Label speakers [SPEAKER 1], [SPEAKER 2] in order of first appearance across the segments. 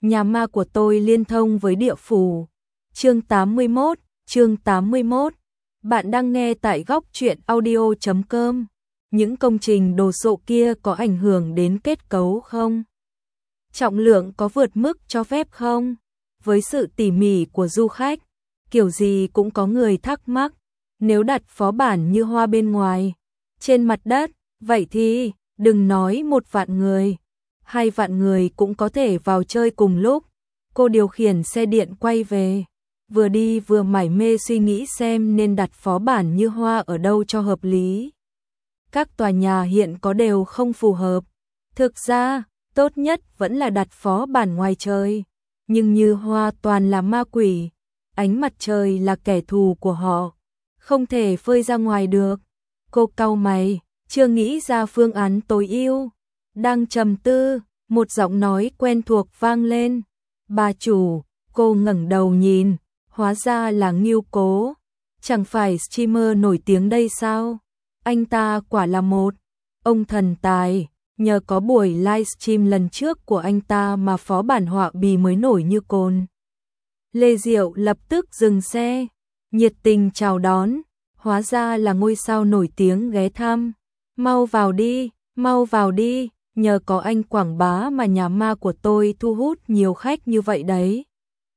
[SPEAKER 1] Nhà ma của tôi liên thông với địa phủ. Chương 81. Bạn đang nghe tại góc truyện audio.com. Những công trình đồ sộ kia có ảnh hưởng đến kết cấu không? Trọng lượng có vượt mức cho phép không? Với sự tỉ mỉ của du khách, kiểu gì cũng có người thắc mắc. Nếu đặt phó bản như Hoa bên ngoài, trên mặt đất, vậy thì đừng nói 1 vạn người, 2 vạn người cũng có thể vào chơi cùng lúc. Cô điều khiển xe điện quay về, vừa đi vừa mải mê suy nghĩ xem nên đặt phó bản như Hoa ở đâu cho hợp lý. Các tòa nhà hiện có đều không phù hợp. Thực ra, tốt nhất vẫn là đặt phó bản ngoài trời. Nhưng như Hoa toàn là ma quỷ, ánh mặt trời là kẻ thù của họ, không thể phơi ra ngoài được. Cô cau mày, chưa nghĩ ra phương án tối ưu. Đang trầm tư, một giọng nói quen thuộc vang lên. Bà chủ. Cô ngẩng đầu nhìn, hóa ra là Ngưu Cố. Chẳng phải streamer nổi tiếng đây sao? Anh ta quả là một ông thần tài, nhờ có buổi livestream lần trước của anh ta mà phó bản Họa Bì mới nổi như cồn. Lê Diệu lập tức dừng xe, nhiệt tình chào đón, hóa ra là ngôi sao nổi tiếng ghé thăm. Mau vào đi, nhờ có anh quảng bá mà nhà ma của tôi thu hút nhiều khách như vậy đấy.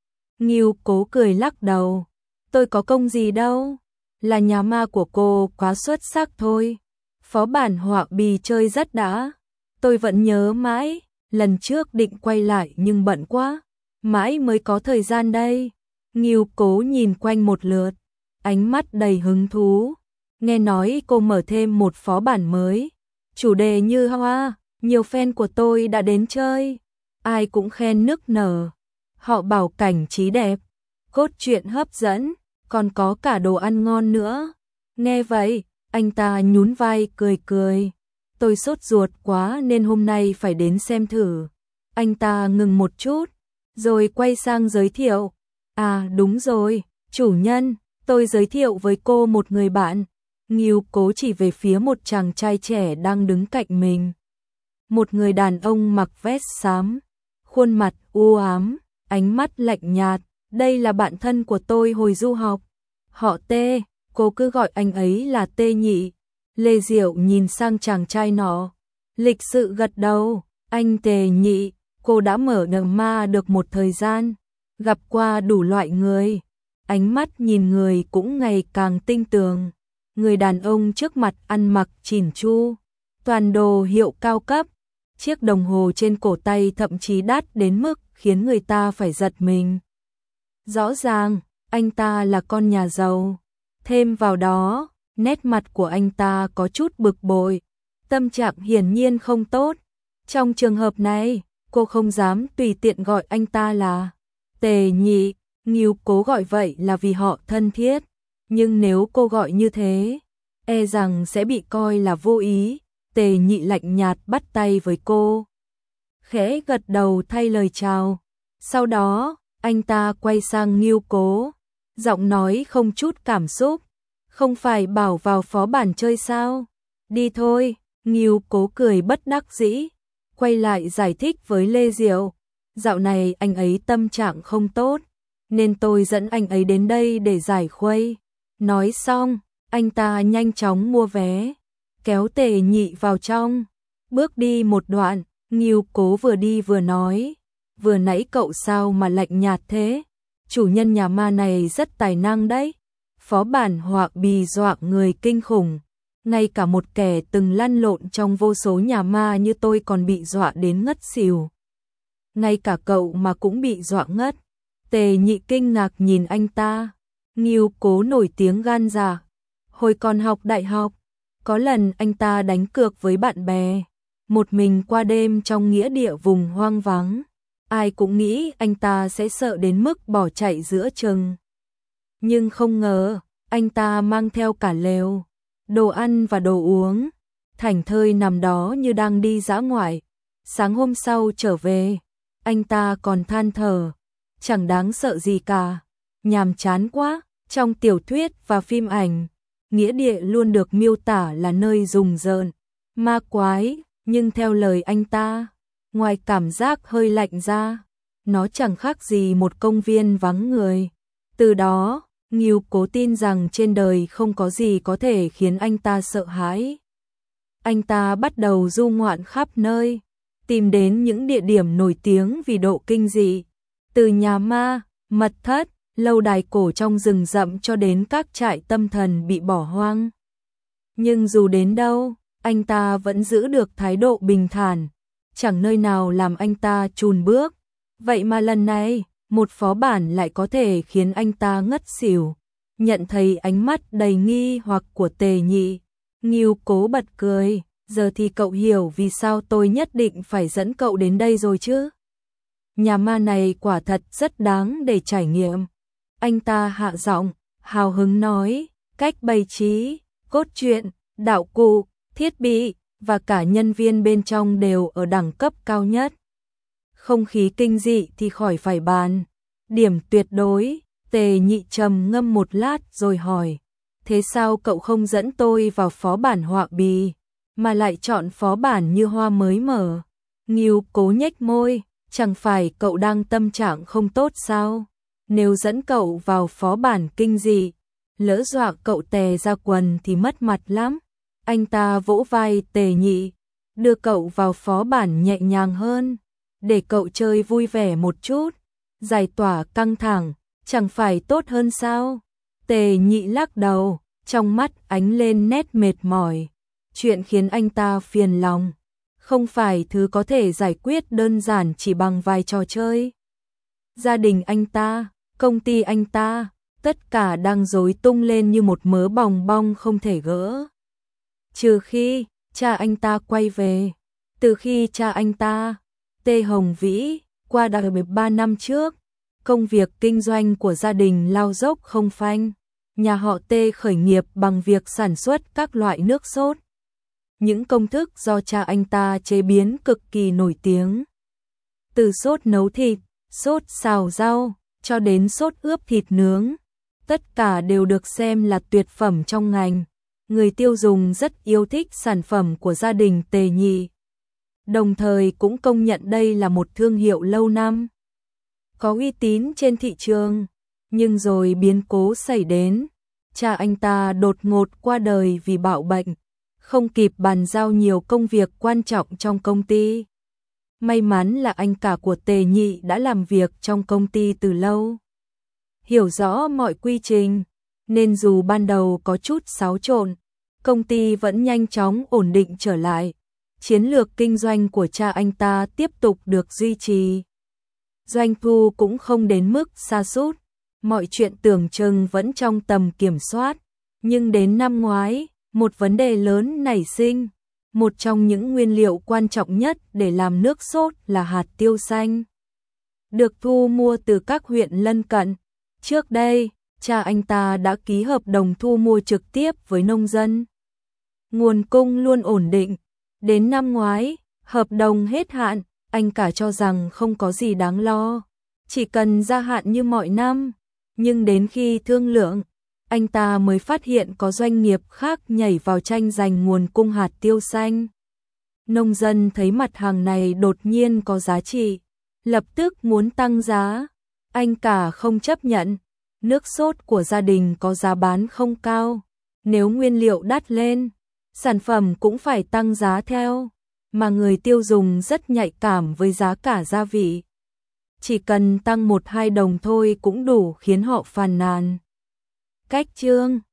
[SPEAKER 1] Ngưu Cố cười lắc đầu, tôi có công gì đâu, là nhà ma của cô quá xuất sắc thôi. Phó bản Họa Bì chơi rất đã, tôi vẫn nhớ mãi, lần trước định quay lại nhưng bận quá, mãi mới có thời gian đây. Ngưu Cố nhìn quanh một lượt, ánh mắt đầy hứng thú. Nghe nói cô mở thêm một phó bản mới, chủ đề như Hoa, nhiều fan của tôi đã đến chơi, ai cũng khen nức nở. Họ bảo cảnh trí đẹp, cốt truyện hấp dẫn, còn có cả đồ ăn ngon nữa. Nghe vậy, anh ta nhún vai cười cười. Tôi sốt ruột quá nên hôm nay phải đến xem thử. Anh ta ngừng một chút, rồi quay sang giới thiệu. À đúng rồi, chủ nhân, tôi giới thiệu với cô một người bạn. Ngưu Cố chỉ về phía một chàng trai trẻ đang đứng cạnh mình. Một người đàn ông mặc vest xám, khuôn mặt u ám, ánh mắt lạnh nhạt. Đây là bạn thân của tôi hồi du học. Họ Tê, cô cứ gọi anh ấy là Tê nhị. Lê Diệu nhìn sang chàng trai nọ, lịch sự gật đầu. Anh Tê nhị, cô đã mở ngầm ma được một thời gian, gặp qua đủ loại người. Ánh mắt nhìn người cũng ngày càng tinh tường. Người đàn ông trước mặt ăn mặc chỉn chu, toàn đồ hiệu cao cấp. Chiếc đồng hồ trên cổ tay thậm chí đắt đến mức khiến người ta phải giật mình. Rõ ràng, anh ta là con nhà giàu. Thêm vào đó, nét mặt của anh ta có chút bực bội, tâm trạng hiển nhiên không tốt. Trong trường hợp này, cô không dám tùy tiện gọi anh ta là Tề nhị. Ngưu Cố gọi vậy là vì họ thân thiết, nhưng nếu cô gọi như thế, e rằng sẽ bị coi là vô ý. Tề nhị lạnh nhạt bắt tay với cô, khẽ gật đầu thay lời chào. Sau đó, anh ta quay sang Ngưu Cố, giọng nói không chút cảm xúc. Không phải bảo vào phó bản chơi sao? Đi thôi. Ngưu Cố cười bất đắc dĩ, quay lại giải thích với Lê Diệu. Dạo này anh ấy tâm trạng không tốt, nên tôi dẫn anh ấy đến đây để giải khuây. Nói xong, anh ta nhanh chóng mua vé, kéo Tề nhị vào trong. Bước đi một đoạn, Ngưu Cố vừa đi vừa nói. Vừa nãy cậu sao mà lạnh nhạt thế? Chủ nhân nhà ma này rất tài năng đấy. Phó bản Họa Bì dọa người kinh khủng. Ngay cả một kẻ từng lăn lộn trong vô số nhà ma như tôi còn bị dọa đến ngất xỉu. Ngay cả cậu mà cũng bị dọa ngất. Tề nhị kinh ngạc nhìn anh ta. Ngưu Cố nổi tiếng gan dạ. Hồi còn học đại học, có lần anh ta đánh cược với bạn bè, một mình qua đêm trong nghĩa địa vùng hoang vắng. Ai cũng nghĩ anh ta sẽ sợ đến mức bỏ chạy giữa chừng. Nhưng không ngờ, anh ta mang theo cả lều, đồ ăn và đồ uống, thảnh thơi nằm đó như đang đi dã ngoại. Sáng hôm sau trở về, anh ta còn than thở, chẳng đáng sợ gì cả, nhàm chán quá. Trong tiểu thuyết và phim ảnh, nghĩa địa luôn được miêu tả là nơi rùng rợn, ma quái, nhưng theo lời anh ta, ngoài cảm giác hơi lạnh ra, nó chẳng khác gì một công viên vắng người. Từ đó, Ngưu Cố tin rằng trên đời không có gì có thể khiến anh ta sợ hãi. Anh ta bắt đầu du ngoạn khắp nơi, tìm đến những địa điểm nổi tiếng vì độ kinh dị, từ nhà ma, mật thất, lâu đài cổ trong rừng rậm cho đến các trại tâm thần bị bỏ hoang. Nhưng dù đến đâu, anh ta vẫn giữ được thái độ bình thản, chẳng nơi nào làm anh ta chùn bước. Vậy mà lần này, một phó bản lại có thể khiến anh ta ngất xỉu. Nhận thấy ánh mắt đầy nghi hoặc của Tề Nhị, Ngưu Cố bật cười, giờ thì cậu hiểu vì sao tôi nhất định phải dẫn cậu đến đây rồi chứ. Nhà ma này quả thật rất đáng để trải nghiệm. Anh ta hạ giọng, hào hứng nói, cách bày trí, cốt truyện, đạo cụ, thiết bị và cả nhân viên bên trong đều ở đẳng cấp cao nhất. Không khí kinh dị thì khỏi phải bàn. Điểm tuyệt đối. Tề Nhị trầm ngâm một lát rồi hỏi, thế sao cậu không dẫn tôi vào phó bản họa bì, mà lại chọn phó bản như hoa mới mở? Ngưu Cố nhếch môi, chẳng phải cậu đang tâm trạng không tốt sao? Nếu dẫn cậu vào phó bản kinh dị, lỡ dọa cậu tè ra quần thì mất mặt lắm. Anh ta vỗ vai Tề Nhị, đưa cậu vào phó bản nhẹ nhàng hơn, để cậu chơi vui vẻ một chút, giải tỏa căng thẳng, chẳng phải tốt hơn sao? Tề Nhị lắc đầu, trong mắt ánh lên nét mệt mỏi. Chuyện khiến anh ta phiền lòng không phải thứ có thể giải quyết đơn giản chỉ bằng vài trò chơi. Gia đình anh ta, công ty anh ta, tất cả đang rối tung lên như một mớ bòng bong không thể gỡ. Trừ khi cha anh ta quay về. Từ khi cha anh ta, Tề Hồng Vĩ, qua đời 13 năm trước, công việc kinh doanh của gia đình lao dốc không phanh. Nhà họ Tề khởi nghiệp bằng việc sản xuất các loại nước sốt. Những công thức do cha anh ta chế biến cực kỳ nổi tiếng. Từ sốt nấu thịt, sốt xào rau, cho đến sốt ướp thịt nướng. Tất cả đều được xem là tuyệt phẩm trong ngành. Người tiêu dùng rất yêu thích sản phẩm của gia đình Tề Nhị. Đồng thời cũng công nhận đây là một thương hiệu lâu năm, có uy tín trên thị trường. Nhưng rồi biến cố xảy đến. Cha anh ta đột ngột qua đời vì bạo bệnh, không kịp bàn giao nhiều công việc quan trọng trong công ty. May mắn là anh cả của Tề Nhị đã làm việc trong công ty từ lâu, hiểu rõ mọi quy trình, nên dù ban đầu có chút xáo trộn, công ty vẫn nhanh chóng ổn định trở lại. Chiến lược kinh doanh của cha anh ta tiếp tục được duy trì. Doanh thu cũng không đến mức sa sút, mọi chuyện tưởng chừng vẫn trong tầm kiểm soát. Nhưng đến năm ngoái, một vấn đề lớn nảy sinh. Một trong những nguyên liệu quan trọng nhất để làm nước sốt là hạt tiêu xanh, được thu mua từ các huyện lân cận. Trước đây, cha anh ta đã ký hợp đồng thu mua trực tiếp với nông dân. Nguồn cung luôn ổn định. Đến năm ngoái, hợp đồng hết hạn, anh cả cho rằng không có gì đáng lo, chỉ cần gia hạn như mọi năm. Nhưng đến khi thương lượng, anh ta mới phát hiện có doanh nghiệp khác nhảy vào tranh giành nguồn cung hạt tiêu xanh. Nông dân thấy mặt hàng này đột nhiên có giá trị, lập tức muốn tăng giá. Anh cả không chấp nhận. Nước sốt của gia đình có giá bán không cao, nếu nguyên liệu đắt lên, sản phẩm cũng phải tăng giá theo, mà người tiêu dùng rất nhạy cảm với giá cả gia vị. Chỉ cần tăng 1-2 đồng thôi cũng đủ khiến họ phàn nàn. Cách chương